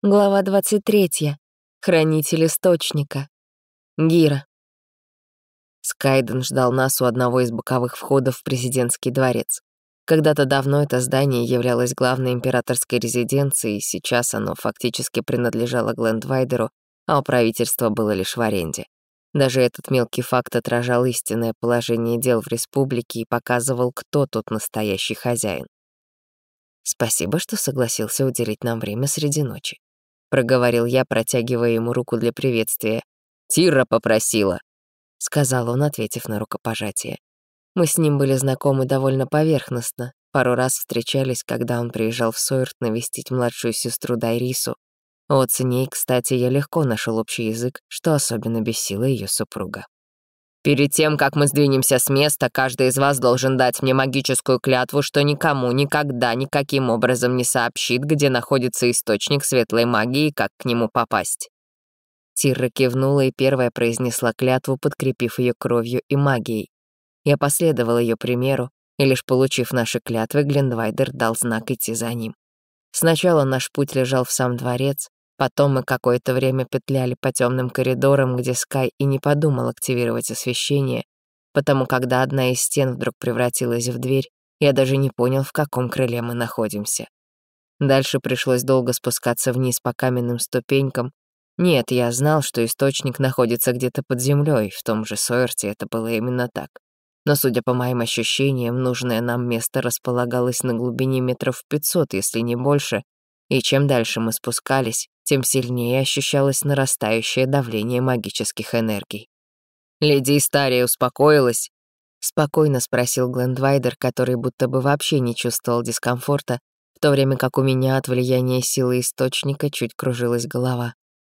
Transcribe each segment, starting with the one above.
Глава 23. Хранитель источника. Гира. Скайден ждал нас у одного из боковых входов в президентский дворец. Когда-то давно это здание являлось главной императорской резиденцией, сейчас оно фактически принадлежало Глендвайдеру, а у правительства было лишь в аренде. Даже этот мелкий факт отражал истинное положение дел в республике и показывал, кто тут настоящий хозяин. «Спасибо, что согласился уделить нам время среди ночи», — проговорил я, протягивая ему руку для приветствия. «Тирра попросила», — сказал он, ответив на рукопожатие. Мы с ним были знакомы довольно поверхностно, пару раз встречались, когда он приезжал в Сойерт навестить младшую сестру Дайрису. Вот с ней, кстати, я легко нашел общий язык, что особенно бесило ее супруга. «Перед тем, как мы сдвинемся с места, каждый из вас должен дать мне магическую клятву, что никому никогда никаким образом не сообщит, где находится источник светлой магии и как к нему попасть». Тирра кивнула и первая произнесла клятву, подкрепив ее кровью и магией. Я последовал ее примеру, и лишь получив наши клятвы, Глендвайдер дал знак идти за ним. Сначала наш путь лежал в сам дворец, потом мы какое-то время петляли по темным коридорам, где Скай и не подумал активировать освещение, потому когда одна из стен вдруг превратилась в дверь, я даже не понял, в каком крыле мы находимся. Дальше пришлось долго спускаться вниз по каменным ступенькам. Нет, я знал, что источник находится где-то под землей, в том же Сойерте это было именно так. Но, судя по моим ощущениям, нужное нам место располагалось на глубине метров 500, если не больше, и чем дальше мы спускались, тем сильнее ощущалось нарастающее давление магических энергий. «Леди Истария успокоилась?» — спокойно спросил Глендвайдер, который будто бы вообще не чувствовал дискомфорта, в то время как у меня от влияния силы источника чуть кружилась голова.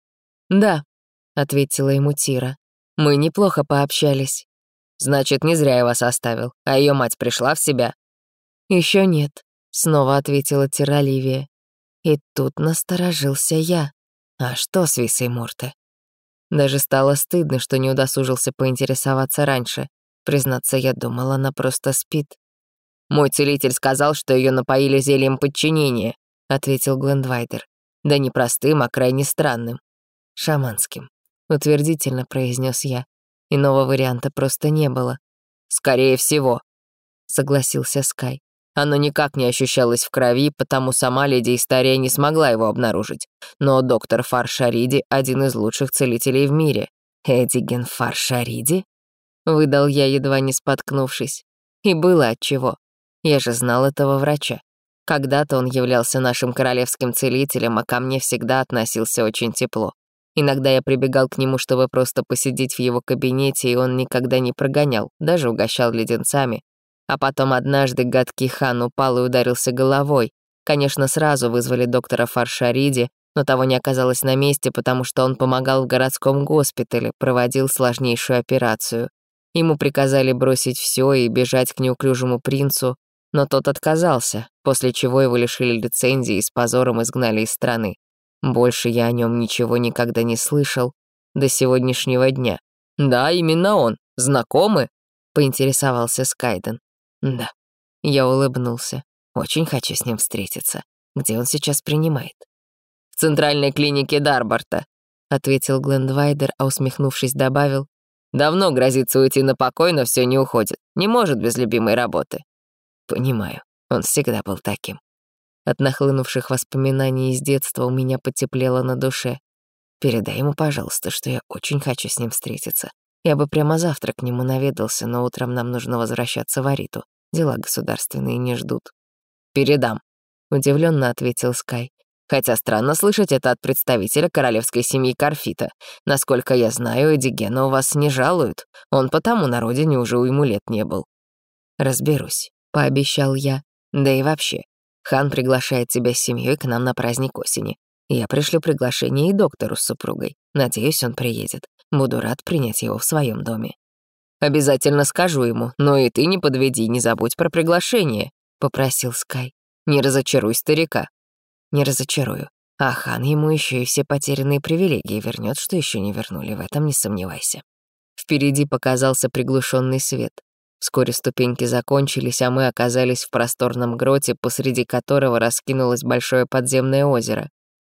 «Да», — ответила ему Тира, — «мы неплохо пообщались». «Значит, не зря я вас оставил, а ее мать пришла в себя?» «Еще нет», — снова ответила Тира Ливия. И тут насторожился я. А что с Висой Мурте? Даже стало стыдно, что не удосужился поинтересоваться раньше. Признаться, я думала, она просто спит. «Мой целитель сказал, что ее напоили зельем подчинения», — ответил Глендвайдер. «Да не простым, а крайне странным». «Шаманским», — утвердительно произнес я. Иного варианта просто не было. «Скорее всего», — согласился Скай. «Оно никак не ощущалось в крови, потому сама леди Истария не смогла его обнаружить. Но доктор Фаршариди — один из лучших целителей в мире». «Эдиген Фаршариди?» — выдал я, едва не споткнувшись. И было отчего. Я же знал этого врача. Когда-то он являлся нашим королевским целителем, а ко мне всегда относился очень тепло. Иногда я прибегал к нему, чтобы просто посидеть в его кабинете, и он никогда не прогонял, даже угощал леденцами. А потом однажды гадкий хан упал и ударился головой. Конечно, сразу вызвали доктора Фаршариди, но того не оказалось на месте, потому что он помогал в городском госпитале, проводил сложнейшую операцию. Ему приказали бросить все и бежать к неуклюжему принцу, но тот отказался, после чего его лишили лицензии и с позором изгнали из страны. Больше я о нем ничего никогда не слышал до сегодняшнего дня. «Да, именно он. Знакомы?» — поинтересовался Скайден. «Да». Я улыбнулся. Очень хочу с ним встретиться. Где он сейчас принимает? «В центральной клинике Дарборта», — ответил Глендвайдер, а усмехнувшись добавил. «Давно грозится уйти на покой, но все не уходит. Не может без любимой работы». «Понимаю. Он всегда был таким». От нахлынувших воспоминаний из детства у меня потеплело на душе. «Передай ему, пожалуйста, что я очень хочу с ним встретиться. Я бы прямо завтра к нему наведался, но утром нам нужно возвращаться в Ариту. Дела государственные не ждут». «Передам», — удивленно ответил Скай. «Хотя странно слышать это от представителя королевской семьи Карфита. Насколько я знаю, Эдигена у вас не жалуют. Он потому на родине уже уйму лет не был». «Разберусь», — пообещал я. «Да и вообще, хан приглашает тебя с семьей к нам на праздник осени. Я пришлю приглашение и доктору с супругой. Надеюсь, он приедет. Буду рад принять его в своем доме». «Обязательно скажу ему, но и ты не подведи, не забудь про приглашение», — попросил Скай. «Не разочаруй старика». «Не разочарую. А хан ему еще и все потерянные привилегии вернет, что еще не вернули, в этом не сомневайся». Впереди показался приглушенный свет. Вскоре ступеньки закончились, а мы оказались в просторном гроте, посреди которого раскинулось большое подземное озеро.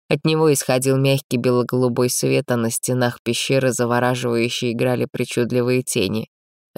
От него исходил мягкий бело-голубой свет, а на стенах пещеры завораживающе играли причудливые тени.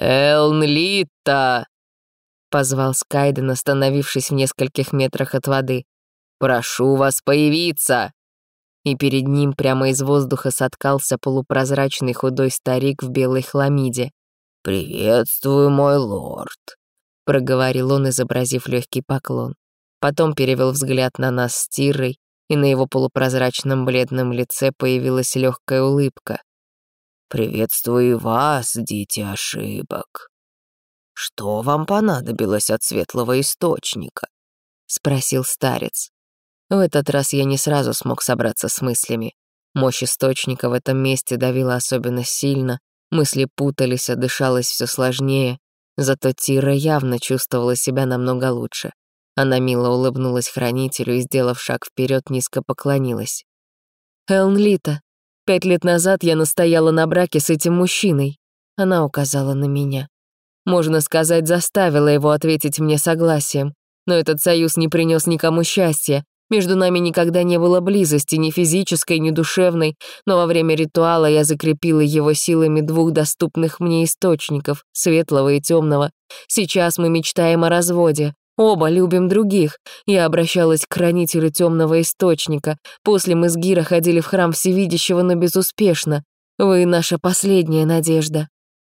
«Элнлита!» — позвал Скайден, остановившись в нескольких метрах от воды. «Прошу вас появиться!» И перед ним прямо из воздуха соткался полупрозрачный худой старик в белой хламиде. «Приветствую, мой лорд», — проговорил он, изобразив легкий поклон. Потом перевел взгляд на нас с Тирой, и на его полупрозрачном бледном лице появилась легкая улыбка. «Приветствую вас, дитя ошибок. Что вам понадобилось от светлого источника?» — спросил старец. В этот раз я не сразу смог собраться с мыслями. Мощь источника в этом месте давила особенно сильно, мысли путались, а дышалось все сложнее. Зато Тира явно чувствовала себя намного лучше. Она мило улыбнулась хранителю и, сделав шаг вперед, низко поклонилась. «Элнлита, 5 лет назад я настояла на браке с этим мужчиной». Она указала на меня. Можно сказать, заставила его ответить мне согласием. Но этот союз не принес никому счастья. Между нами никогда не было близости, ни физической, ни душевной, но во время ритуала я закрепила его силами 2 доступных мне источников, светлого и темного. Сейчас мы мечтаем о разводе. Оба любим других. Я обращалась к хранителю темного источника. После мы с Гира ходили в храм Всевидящего, но безуспешно. Вы наша последняя надежда».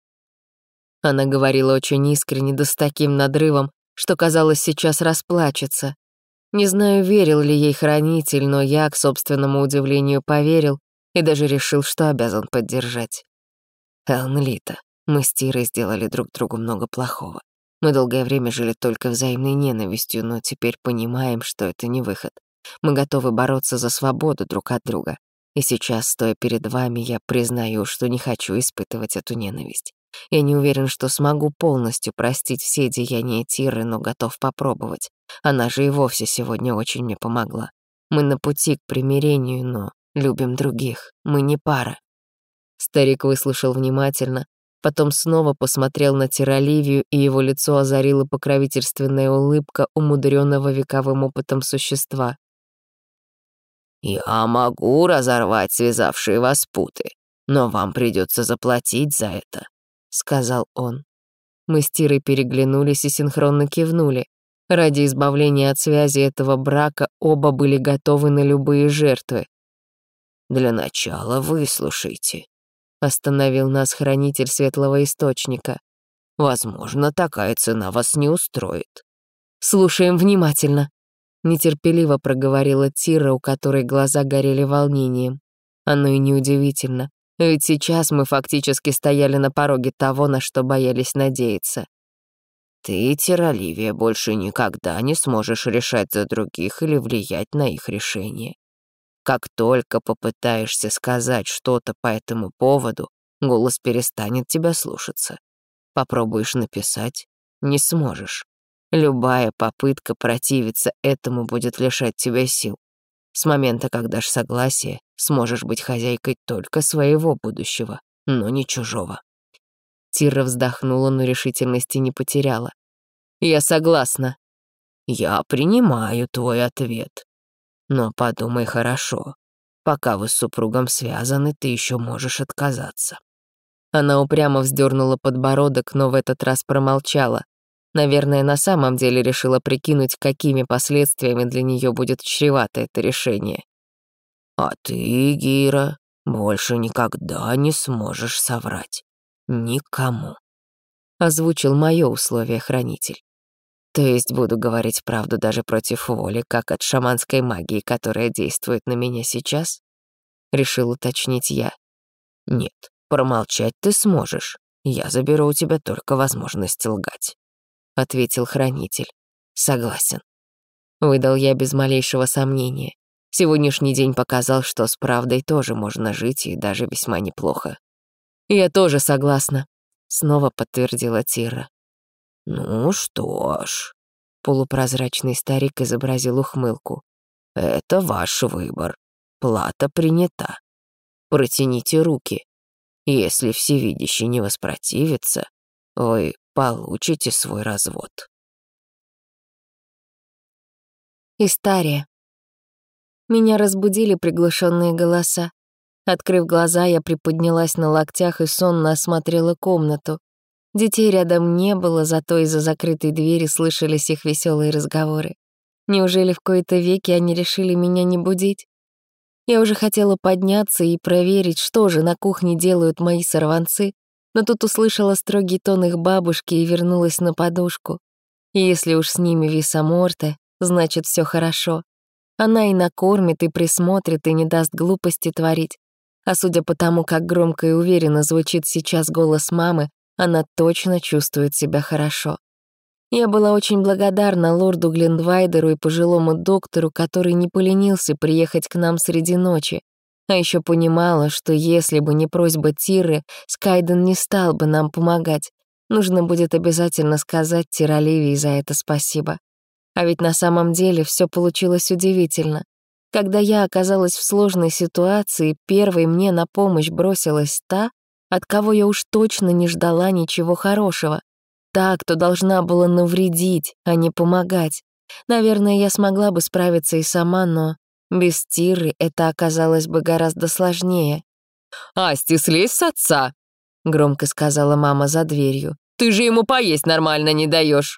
Она говорила очень искренне, да с таким надрывом, что, казалось, сейчас расплачется. Не знаю, верил ли ей хранитель, но я, к собственному удивлению, поверил и даже решил, что обязан поддержать. «Элнлита, мы с Тирой сделали друг другу много плохого. Мы долгое время жили только взаимной ненавистью, но теперь понимаем, что это не выход. Мы готовы бороться за свободу друг от друга. И сейчас, стоя перед вами, я признаю, что не хочу испытывать эту ненависть. Я не уверен, что смогу полностью простить все деяния Тиры, но готов попробовать. Она же и вовсе сегодня очень мне помогла. Мы на пути к примирению, но любим других. Мы не пара». Старик выслушал внимательно, потом снова посмотрел на Тироливию, и его лицо озарила покровительственная улыбка умудренного вековым опытом существа. «Я могу разорвать связавшие вас путы, но вам придется заплатить за это», — сказал он. Мы с Тирой переглянулись и синхронно кивнули. Ради избавления от связи этого брака оба были готовы на любые жертвы. «Для начала выслушайте», — остановил нас хранитель светлого источника. «Возможно, такая цена вас не устроит». «Слушаем внимательно», — нетерпеливо проговорила Тира, у которой глаза горели волнением. Оно и неудивительно, ведь сейчас мы фактически стояли на пороге того, на что боялись надеяться. «Ты, Тироливия, больше никогда не сможешь решать за других или влиять на их решение. Как только попытаешься сказать что-то по этому поводу, голос перестанет тебя слушаться. Попробуешь написать — не сможешь. Любая попытка противиться этому будет лишать тебя сил. С момента, как дашь согласие, сможешь быть хозяйкой только своего будущего, но не чужого». Тира вздохнула, но решительности не потеряла. «Я согласна». «Я принимаю твой ответ. Но подумай хорошо. Пока вы с супругом связаны, ты еще можешь отказаться». Она упрямо вздернула подбородок, но в этот раз промолчала. Наверное, на самом деле решила прикинуть, какими последствиями для нее будет чревато это решение. «А ты, Гира, больше никогда не сможешь соврать. Никому», — озвучил мое условие хранитель. «То есть буду говорить правду даже против воли, как от шаманской магии, которая действует на меня сейчас?» Решил уточнить я. «Нет, промолчать ты сможешь. Я заберу у тебя только возможность лгать», — ответил хранитель. «Согласен». Выдал я без малейшего сомнения. Сегодняшний день показал, что с правдой тоже можно жить и даже весьма неплохо. «Я тоже согласна», — снова подтвердила Тира. «Ну что ж», — полупрозрачный старик изобразил ухмылку. «Это ваш выбор. Плата принята. Протяните руки. Если всевидящий не воспротивится, вы получите свой развод». Истария. Меня разбудили приглушенные голоса. Открыв глаза, я приподнялась на локтях и сонно осмотрела комнату. Детей рядом не было, зато из-за закрытой двери слышались их веселые разговоры. Неужели в кои-то веки они решили меня не будить? Я уже хотела подняться и проверить, что же на кухне делают мои сорванцы, но тут услышала строгий тон их бабушки и вернулась на подушку. И если уж с ними Виса Морте, значит, все хорошо. Она и накормит, и присмотрит, и не даст глупости творить. А судя по тому, как громко и уверенно звучит сейчас голос мамы, она точно чувствует себя хорошо. Я была очень благодарна лорду Глендвайдеру и пожилому доктору, который не поленился приехать к нам среди ночи. А еще понимала, что если бы не просьба Тиры, Скайден не стал бы нам помогать. Нужно будет обязательно сказать Тироливии за это спасибо. А ведь на самом деле все получилось удивительно. Когда я оказалась в сложной ситуации, первой мне на помощь бросилась та, от кого я уж точно не ждала ничего хорошего. Та, кто должна была навредить, а не помогать. Наверное, я смогла бы справиться и сама, но без Тиры это оказалось бы гораздо сложнее. «Асти, слезь с отца!» — громко сказала мама за дверью. «Ты же ему поесть нормально не даешь.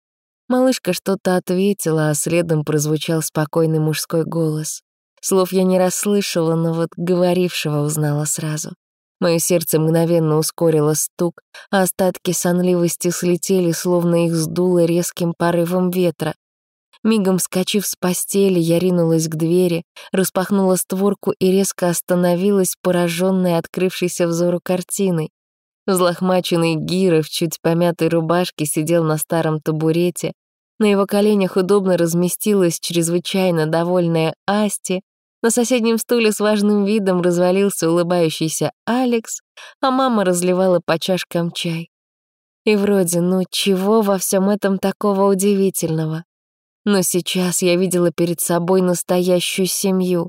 Малышка что-то ответила, а следом прозвучал спокойный мужской голос. Слов я не расслышала, но вот говорившего узнала сразу. Моё сердце мгновенно ускорило стук, а остатки сонливости слетели, словно их сдуло резким порывом ветра. Мигом вскочив с постели, я ринулась к двери, распахнула створку и резко остановилась, поражённая открывшейся взору картиной. Взлохмаченный Гира в чуть помятой рубашке сидел на старом табурете. На его коленях удобно разместилась чрезвычайно довольная Асти. На соседнем стуле с важным видом развалился улыбающийся Алекс, а мама разливала по чашкам чай. И вроде, ну чего во всем этом такого удивительного? Но сейчас я видела перед собой настоящую семью.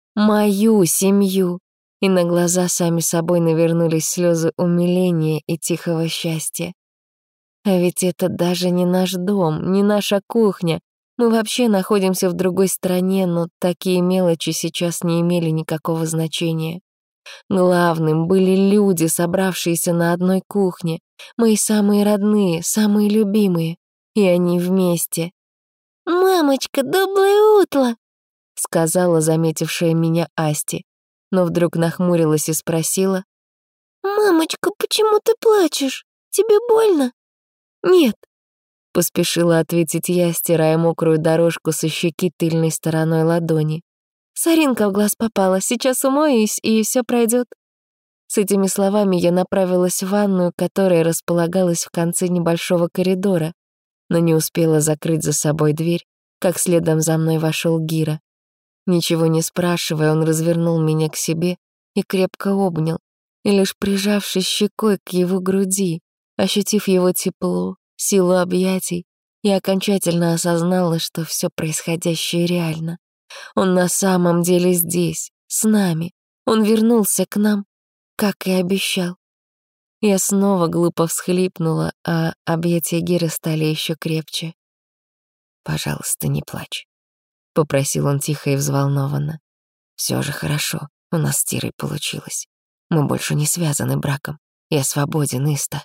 Мою семью. И на глаза сами собой навернулись слезы умиления и тихого счастья. А ведь это даже не наш дом, не наша кухня. Мы вообще находимся в другой стране, но такие мелочи сейчас не имели никакого значения. Главным были люди, собравшиеся на одной кухне, мои самые родные, самые любимые, и они вместе. «Мамочка, доброе утро!» — сказала заметившая меня Асти, но вдруг нахмурилась и спросила. «Мамочка, почему ты плачешь? Тебе больно?» «Нет», — поспешила ответить я, стирая мокрую дорожку со щеки тыльной стороной ладони. «Соринка в глаз попала, сейчас умоюсь, и все пройдет. С этими словами я направилась в ванную, которая располагалась в конце небольшого коридора, но не успела закрыть за собой дверь, как следом за мной вошел Гира. Ничего не спрашивая, он развернул меня к себе и крепко обнял, и лишь прижавшись щекой к его груди, ощутив его тепло, силу объятий, я окончательно осознала, что все происходящее реально. Он на самом деле здесь, с нами. Он вернулся к нам, как и обещал. Я снова глупо всхлипнула, а объятия Гиры стали еще крепче. «Пожалуйста, не плачь», — попросил он тихо и взволнованно. «Все же хорошо, у нас с Тирой получилось. Мы больше не связаны браком. Я свободен, Иста».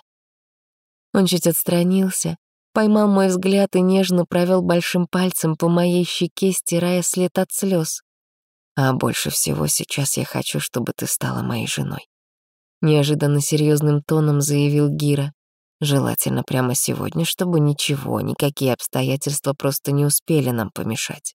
Он чуть отстранился, поймал мой взгляд и нежно провел большим пальцем по моей щеке, стирая след от слез. «А больше всего сейчас я хочу, чтобы ты стала моей женой», — неожиданно серьезным тоном заявил Гира. «Желательно прямо сегодня, чтобы ничего, никакие обстоятельства просто не успели нам помешать».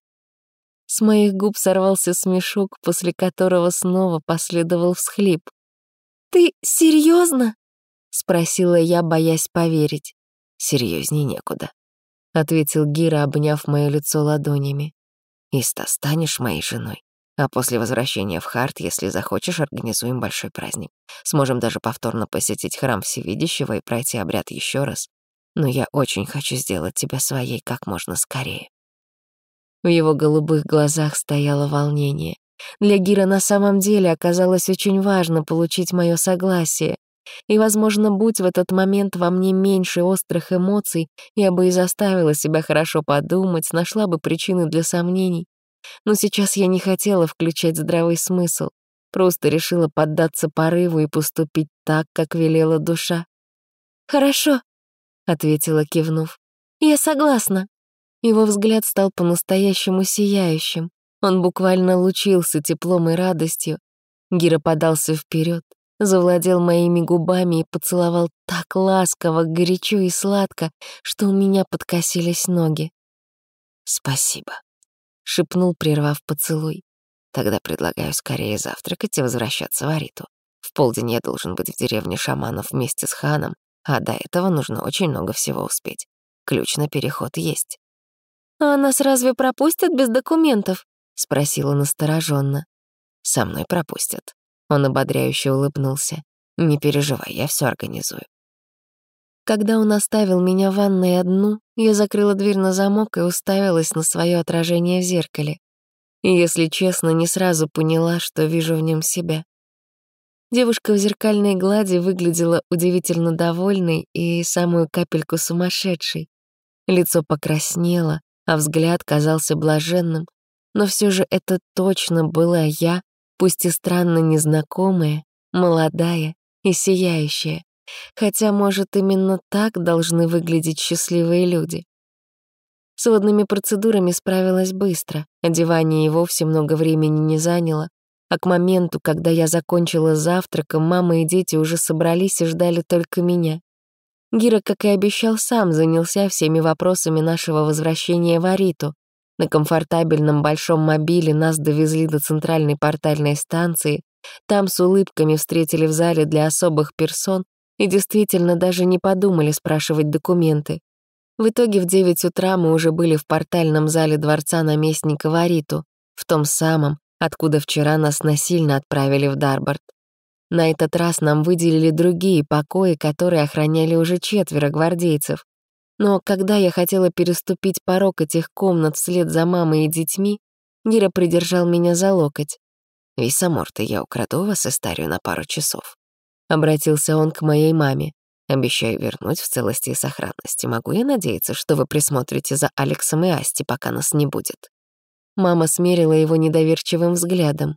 С моих губ сорвался смешок, после которого снова последовал всхлип. «Ты серьезно? — спросила я, боясь поверить. «Серьёзней некуда», — ответил Гира, обняв моё лицо ладонями. «Иста, станешь моей женой, а после возвращения в Харт, если захочешь, организуем большой праздник. Сможем даже повторно посетить храм Всевидящего и пройти обряд ещё раз. Но я очень хочу сделать тебя своей как можно скорее». В его голубых глазах стояло волнение. Для Гира на самом деле оказалось очень важно получить моё согласие. И, возможно, будь в этот момент во мне меньше острых эмоций, я бы и заставила себя хорошо подумать, нашла бы причины для сомнений. Но сейчас я не хотела включать здравый смысл, просто решила поддаться порыву и поступить так, как велела душа. «Хорошо», — ответила, кивнув. «Я согласна». Его взгляд стал по-настоящему сияющим. Он буквально лучился теплом и радостью. Гира подался вперед, завладел моими губами и поцеловал так ласково, горячо и сладко, что у меня подкосились ноги. «Спасибо», — шепнул, прервав поцелуй. «Тогда предлагаю скорее завтракать и возвращаться в Ариту. В полдень я должен быть в деревне шаманов вместе с ханом, а до этого нужно очень много всего успеть. Ключ на переход есть». «А нас разве пропустят без документов?» — спросила настороженно. «Со мной пропустят». Он ободряюще улыбнулся. «Не переживай, я все организую». Когда он оставил меня в ванной одну, я закрыла дверь на замок и уставилась на свое отражение в зеркале. И, если честно, не сразу поняла, что вижу в нем себя. Девушка в зеркальной глади выглядела удивительно довольной и самую капельку сумасшедшей. Лицо покраснело, а взгляд казался блаженным, но все же это точно была я, пусть и странно незнакомая, молодая и сияющая. Хотя, может, именно так должны выглядеть счастливые люди. С водными процедурами справилась быстро, одевание и вовсе много времени не заняло, а к моменту, когда я закончила с завтраком, мама и дети уже собрались и ждали только меня. Гира, как и обещал, сам занялся всеми вопросами нашего возвращения в Ариту. На комфортабельном большом мобиле нас довезли до центральной портальной станции, там с улыбками встретили в зале для особых персон и действительно даже не подумали спрашивать документы. В итоге в 9 утра мы уже были в портальном зале дворца наместника в Ариту, в том самом, откуда вчера нас насильно отправили в Дарборд. На этот раз нам выделили другие покои, которые охраняли уже 4 гвардейцев. Но когда я хотела переступить порог этих комнат вслед за мамой и детьми, Гира придержал меня за локоть. «Висаморта, я украду вас из Тарию на пару часов». Обратился он к моей маме. «Обещаю вернуть в целости и сохранности. Могу я надеяться, что вы присмотрите за Алексом и Асти, пока нас не будет?» Мама смерила его недоверчивым взглядом.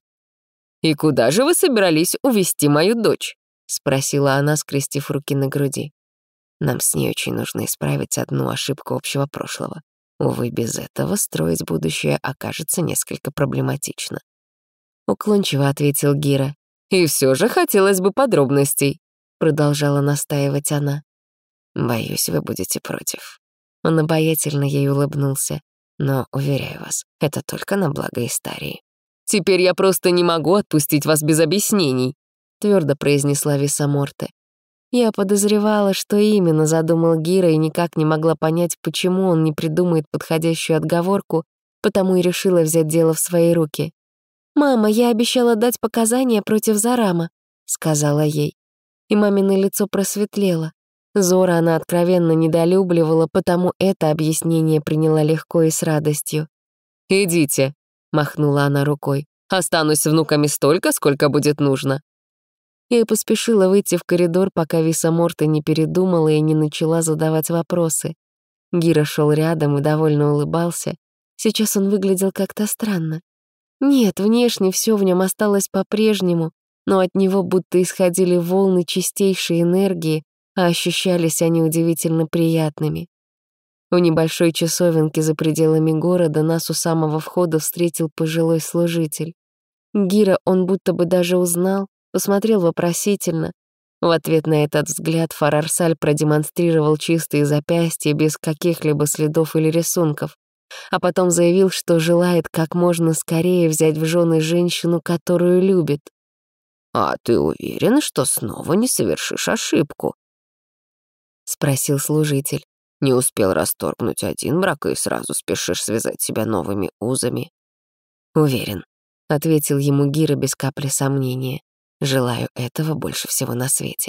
«И куда же вы собирались увезти мою дочь?» — спросила она, скрестив руки на груди. «Нам с ней очень нужно исправить одну ошибку общего прошлого. Увы, без этого строить будущее окажется несколько проблематично». Уклончиво ответил Гира. «И все же хотелось бы подробностей», — продолжала настаивать она. «Боюсь, вы будете против». Он обаятельно ей улыбнулся. «Но, уверяю вас, это только на благо Истарии». «Теперь я просто не могу отпустить вас без объяснений», — твердо произнесла Висаморте. Я подозревала, что именно задумал Гира, и никак не могла понять, почему он не придумает подходящую отговорку, потому и решила взять дело в свои руки. «Мама, я обещала дать показания против Зарама», — сказала ей. И мамино лицо просветлело. Зора она откровенно недолюбливала, потому это объяснение приняла легко и с радостью. «Идите», — махнула она рукой. «Останусь с внуками столько, сколько будет нужно». Я и поспешила выйти в коридор, пока Висаморта не передумала и не начала задавать вопросы. Гира шел рядом и довольно улыбался. Сейчас он выглядел как-то странно. Нет, внешне все в нем осталось по-прежнему, но от него будто исходили волны чистейшей энергии, а ощущались они удивительно приятными. У небольшой часовенки за пределами города нас у самого входа встретил пожилой служитель. Гира он будто бы даже узнал, посмотрел вопросительно. В ответ на этот взгляд Фарарсаль продемонстрировал чистые запястья без каких-либо следов или рисунков, а потом заявил, что желает как можно скорее взять в жены женщину, которую любит. «А ты уверен, что снова не совершишь ошибку?» — спросил служитель. «Не успел расторгнуть один брак и сразу спешишь связать себя новыми узами?» «Уверен», — ответил ему Гира без капли сомнения. «Желаю этого больше всего на свете».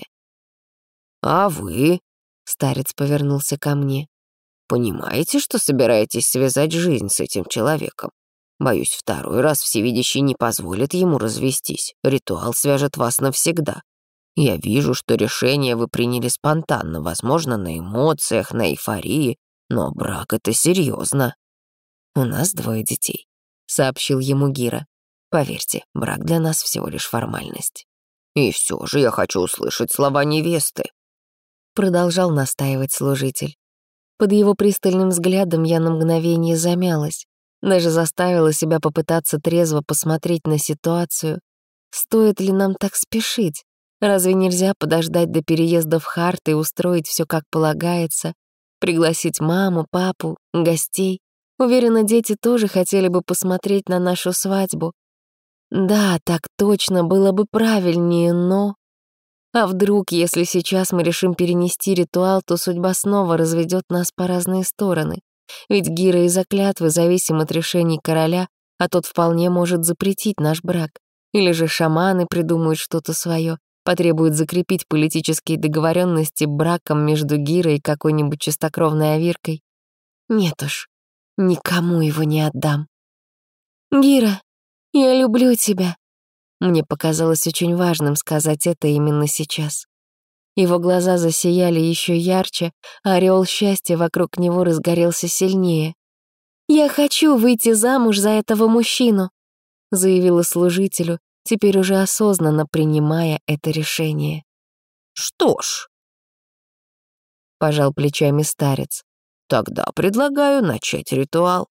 «А вы?» — старец повернулся ко мне. «Понимаете, что собираетесь связать жизнь с этим человеком? Боюсь, второй раз всевидящий не позволит ему развестись. Ритуал свяжет вас навсегда. Я вижу, что решение вы приняли спонтанно, возможно, на эмоциях, на эйфории, но брак — это серьезно. У нас 2 детей. — сообщил ему Гира. «Поверьте, брак для нас всего лишь формальность». «И все же я хочу услышать слова невесты», — продолжал настаивать служитель. Под его пристальным взглядом я на мгновение замялась, даже заставила себя попытаться трезво посмотреть на ситуацию. Стоит ли нам так спешить? Разве нельзя подождать до переезда в Харт и устроить все как полагается? Пригласить маму, папу, гостей? Уверена, дети тоже хотели бы посмотреть на нашу свадьбу. Да, так точно было бы правильнее, но... А вдруг, если сейчас мы решим перенести ритуал, то судьба снова разведет нас по разные стороны? Ведь Гира из-за клятвы зависим от решений короля, а тот вполне может запретить наш брак. Или же шаманы придумают что-то свое, потребуют закрепить политические договоренности браком между Гирой и какой-нибудь чистокровной овиркой. Нет уж, никому его не отдам. «Гира, я люблю тебя». Мне показалось очень важным сказать это именно сейчас. Его глаза засияли еще ярче, а ореол счастья вокруг него разгорелся сильнее. «Я хочу выйти замуж за этого мужчину», — заявила служителю, теперь уже осознанно принимая это решение. «Что ж», — пожал плечами старец, «тогда предлагаю начать ритуал».